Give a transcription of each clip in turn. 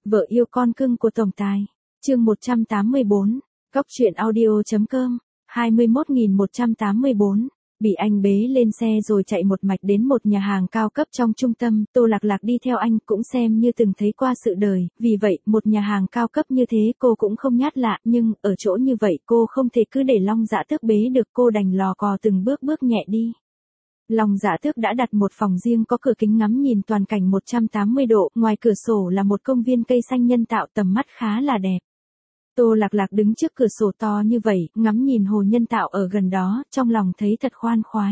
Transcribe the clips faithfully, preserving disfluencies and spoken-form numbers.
Vợ yêu con cưng của tổng tài. Chương một trăm tám mươi bốn. Góc truyện audio chấm com. hai mươi mốt nghìn một trăm tám mươi bốn. Bị anh bế lên xe rồi chạy một mạch đến một nhà hàng cao cấp trong trung tâm, Tô Lạc Lạc đi theo anh cũng xem như từng thấy qua sự đời, vì vậy, một nhà hàng cao cấp như thế cô cũng không nhát lạ, nhưng, ở chỗ như vậy cô không thể cứ để Long Dạ Tước bế được, cô đành lò cò từng bước bước nhẹ đi. Long Dạ Tước đã đặt một phòng riêng có cửa kính ngắm nhìn toàn cảnh một trăm tám mươi độ, ngoài cửa sổ là một công viên cây xanh nhân tạo tầm mắt khá là đẹp. Tô Lạc Lạc đứng trước cửa sổ to như vậy, ngắm nhìn hồ nhân tạo ở gần đó, trong lòng thấy thật khoan khoái.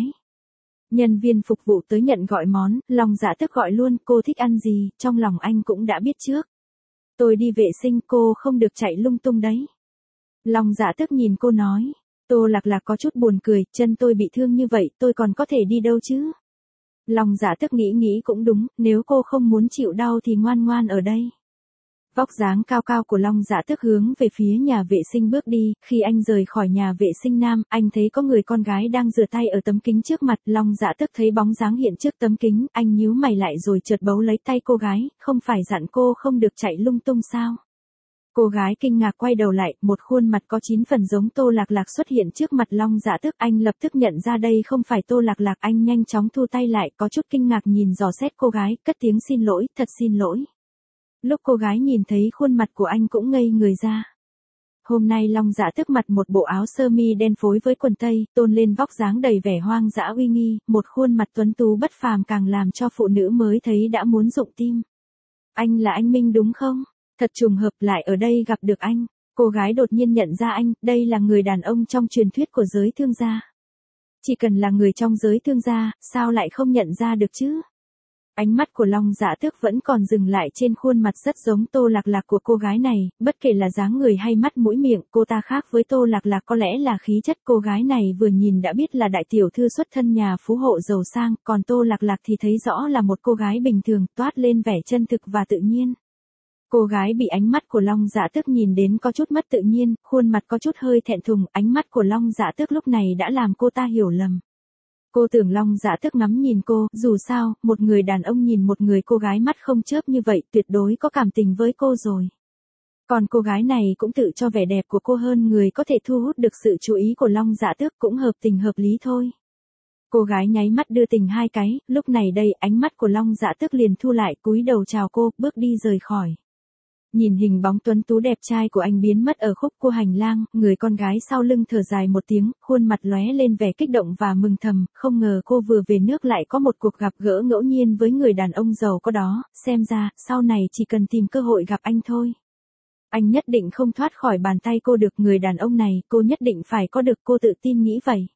Nhân viên phục vụ tới nhận gọi món, Long Dạ Tước gọi luôn, cô thích ăn gì, trong lòng anh cũng đã biết trước. Tôi đi vệ sinh, cô không được chạy lung tung đấy. Long Dạ Tước nhìn cô nói. Tô Lạc Lạc có chút buồn cười, chân tôi bị thương như vậy, tôi còn có thể đi đâu chứ? Long Dạ Tước nghĩ nghĩ cũng đúng, nếu cô không muốn chịu đau thì ngoan ngoan ở đây. Vóc dáng cao cao của Long Dạ Tước hướng về phía nhà vệ sinh bước đi, khi anh rời khỏi nhà vệ sinh nam, anh thấy có người con gái đang rửa tay ở tấm kính trước mặt, Long Dạ Tước thấy bóng dáng hiện trước tấm kính, anh nhíu mày lại rồi chợt bấu lấy tay cô gái, không phải dặn cô không được chạy lung tung sao? Cô gái kinh ngạc quay đầu lại, một khuôn mặt có chín phần giống Tô Lạc Lạc xuất hiện trước mặt Long Dạ Tước, anh lập tức nhận ra đây không phải Tô Lạc Lạc, anh nhanh chóng thu tay lại, có chút kinh ngạc nhìn dò xét cô gái, cất tiếng xin lỗi, thật xin lỗi. Lúc cô gái nhìn thấy khuôn mặt của anh cũng ngây người ra. Hôm nay Long Dạ Tước mặc một bộ áo sơ mi đen phối với quần tây, tôn lên vóc dáng đầy vẻ hoang dã uy nghi, một khuôn mặt tuấn tú bất phàm càng làm cho phụ nữ mới thấy đã muốn rụng tim. Anh là anh Minh đúng không? Thật trùng hợp lại ở đây gặp được anh. Cô gái đột nhiên nhận ra anh, đây là người đàn ông trong truyền thuyết của giới thương gia. Chỉ cần là người trong giới thương gia, sao lại không nhận ra được chứ? Ánh mắt của Long Dạ Tước vẫn còn dừng lại trên khuôn mặt rất giống Tô Lạc Lạc của cô gái này, bất kể là dáng người hay mắt mũi miệng, cô ta khác với Tô Lạc Lạc có lẽ là khí chất, cô gái này vừa nhìn đã biết là đại tiểu thư xuất thân nhà phú hộ giàu sang, còn Tô Lạc Lạc thì thấy rõ là một cô gái bình thường, toát lên vẻ chân thực và tự nhiên. Cô gái bị ánh mắt của Long Dạ Tước nhìn đến có chút mất tự nhiên, khuôn mặt có chút hơi thẹn thùng, ánh mắt của Long Dạ Tước lúc này đã làm cô ta hiểu lầm. Cô tưởng Long Dạ Tước ngắm nhìn cô, dù sao, một người đàn ông nhìn một người cô gái mắt không chớp như vậy tuyệt đối có cảm tình với cô rồi. Còn cô gái này cũng tự cho vẻ đẹp của cô hơn người có thể thu hút được sự chú ý của Long Dạ Tước, cũng hợp tình hợp lý thôi. Cô gái nháy mắt đưa tình hai cái, lúc này đây ánh mắt của Long Dạ Tước liền thu lại, cúi đầu chào cô, bước đi rời khỏi. Nhìn hình bóng tuấn tú đẹp trai của anh biến mất ở khúc cua hành lang, người con gái sau lưng thở dài một tiếng, khuôn mặt lóe lên vẻ kích động và mừng thầm, không ngờ cô vừa về nước lại có một cuộc gặp gỡ ngẫu nhiên với người đàn ông giàu có đó, xem ra, sau này chỉ cần tìm cơ hội gặp anh thôi. Anh nhất định không thoát khỏi bàn tay cô được, người đàn ông này, cô nhất định phải có được, cô tự tin nghĩ vậy.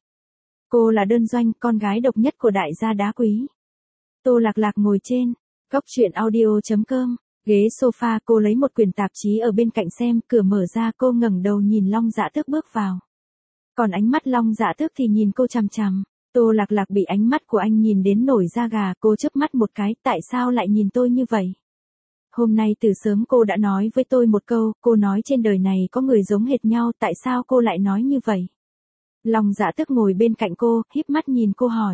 Cô là đơn doanh, con gái độc nhất của đại gia đá quý. Tô Lạc Lạc ngồi trên, góc truyện audio chấm com. Ghế sofa, cô lấy một quyển tạp chí ở bên cạnh xem, cửa mở ra, cô ngẩng đầu nhìn Long Dạ Tước bước vào. Còn ánh mắt Long Dạ Tước thì nhìn cô chằm chằm. Tô Lạc Lạc bị ánh mắt của anh nhìn đến nổi da gà, cô chớp mắt một cái, tại sao lại nhìn tôi như vậy? Hôm nay từ sớm cô đã nói với tôi một câu, cô nói trên đời này có người giống hệt nhau, tại sao cô lại nói như vậy? Long Dạ Tước ngồi bên cạnh cô, híp mắt nhìn cô hỏi.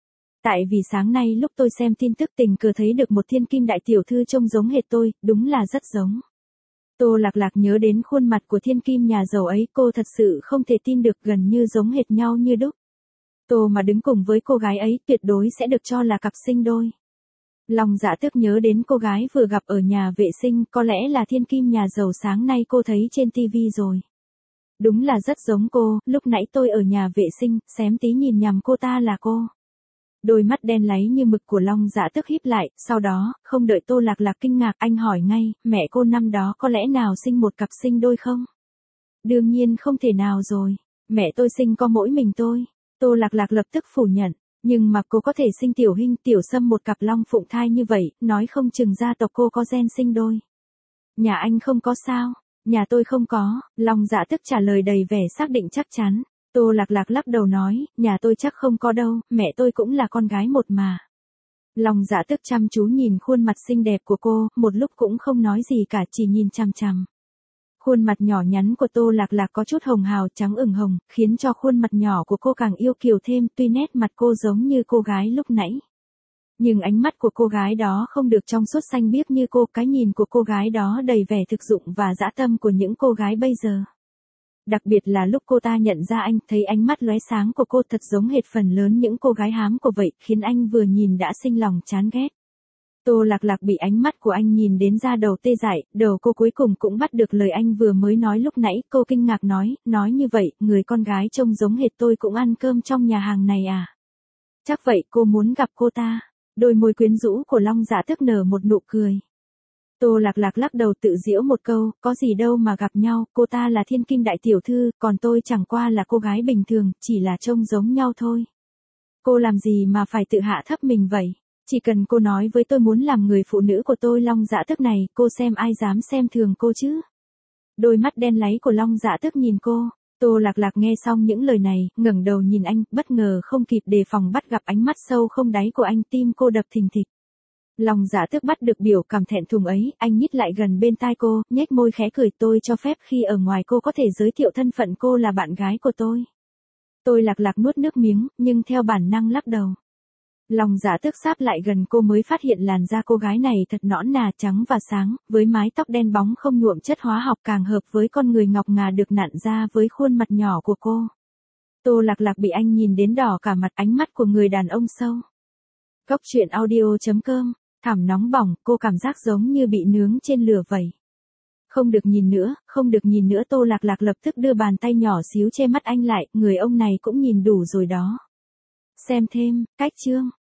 Tại vì sáng nay lúc tôi xem tin tức tình cờ thấy được một thiên kim đại tiểu thư trông giống hệt tôi, đúng là rất giống. Tô Lạc Lạc nhớ đến khuôn mặt của thiên kim nhà giàu ấy, cô thật sự không thể tin được, gần như giống hệt nhau như đúc. Tô mà đứng cùng với cô gái ấy tuyệt đối sẽ được cho là cặp sinh đôi. Long Dạ Tước nhớ đến cô gái vừa gặp ở nhà vệ sinh, có lẽ là thiên kim nhà giàu sáng nay cô thấy trên tivi rồi. Đúng là rất giống cô, lúc nãy tôi ở nhà vệ sinh, xém tí nhìn nhầm cô ta là cô. Đôi mắt đen láy như mực của Long Dạ Tước híp lại, sau đó, không đợi Tô Lạc Lạc kinh ngạc, anh hỏi ngay, mẹ cô năm đó có lẽ nào sinh một cặp sinh đôi không? Đương nhiên không thể nào rồi, mẹ tôi sinh có mỗi mình tôi. Tô Lạc Lạc lập tức phủ nhận, nhưng mà cô có thể sinh Tiểu Hinh, Tiểu Sâm một cặp long phụng thai như vậy, nói không chừng gia tộc cô có gen sinh đôi. Nhà anh không có sao? Nhà tôi không có, Long Dạ Tước trả lời đầy vẻ xác định chắc chắn. Tô Lạc Lạc lắc đầu nói, nhà tôi chắc không có đâu, mẹ tôi cũng là con gái một mà. Long Dạ Tước chăm chú nhìn khuôn mặt xinh đẹp của cô, một lúc cũng không nói gì cả, chỉ nhìn chằm chằm. Khuôn mặt nhỏ nhắn của Tô Lạc Lạc có chút hồng hào trắng ửng hồng, khiến cho khuôn mặt nhỏ của cô càng yêu kiều thêm, tuy nét mặt cô giống như cô gái lúc nãy. Nhưng ánh mắt của cô gái đó không được trong suốt xanh biếc như cô, cái nhìn của cô gái đó đầy vẻ thực dụng và dã tâm của những cô gái bây giờ. Đặc biệt là lúc cô ta nhận ra anh, thấy ánh mắt lóe sáng của cô thật giống hệt phần lớn những cô gái hám của vậy, khiến anh vừa nhìn đã sinh lòng chán ghét. Tô Lạc Lạc bị ánh mắt của anh nhìn đến da đầu tê dại, đầu cô cuối cùng cũng bắt được lời anh vừa mới nói lúc nãy, cô kinh ngạc nói, nói như vậy, người con gái trông giống hệt tôi cũng ăn cơm trong nhà hàng này à? Chắc vậy cô muốn gặp cô ta. Đôi môi quyến rũ của Long Dạ Tước nở một nụ cười. Tô Lạc Lạc lắc đầu tự giễu một câu, có gì đâu mà gặp nhau, cô ta là thiên kim đại tiểu thư, còn tôi chẳng qua là cô gái bình thường, chỉ là trông giống nhau thôi. Cô làm gì mà phải tự hạ thấp mình vậy? Chỉ cần cô nói với tôi muốn làm người phụ nữ của tôi Long Dạ Tước này, cô xem ai dám xem thường cô chứ? Đôi mắt đen láy của Long Dạ Tước nhìn cô. Tô Lạc Lạc nghe xong những lời này, ngẩng đầu nhìn anh, bất ngờ không kịp đề phòng bắt gặp ánh mắt sâu không đáy của anh, tim cô đập thình thịch. Long Dạ Tước bắt được biểu cảm thẹn thùng ấy, anh nhích lại gần bên tai cô, nhếch môi khẽ cười, tôi cho phép khi ở ngoài cô có thể giới thiệu thân phận cô là bạn gái của tôi. Tôi Lạc Lạc nuốt nước miếng, nhưng theo bản năng lắc đầu. Long Dạ Tước sáp lại gần cô mới phát hiện làn da cô gái này thật nõn nà, trắng và sáng, với mái tóc đen bóng không nhuộm chất hóa học, càng hợp với con người ngọc ngà được nặn ra với khuôn mặt nhỏ của cô. Tô Lạc Lạc bị anh nhìn đến đỏ cả mặt, ánh mắt của người đàn ông sâu. Góc truyện audio chấm com, thảm nóng bỏng, cô cảm giác giống như bị nướng trên lửa vậy. Không được nhìn nữa, không được nhìn nữa. Tô Lạc Lạc lập tức đưa bàn tay nhỏ xíu che mắt anh lại, người ông này cũng nhìn đủ rồi đó. Xem thêm, cách chương.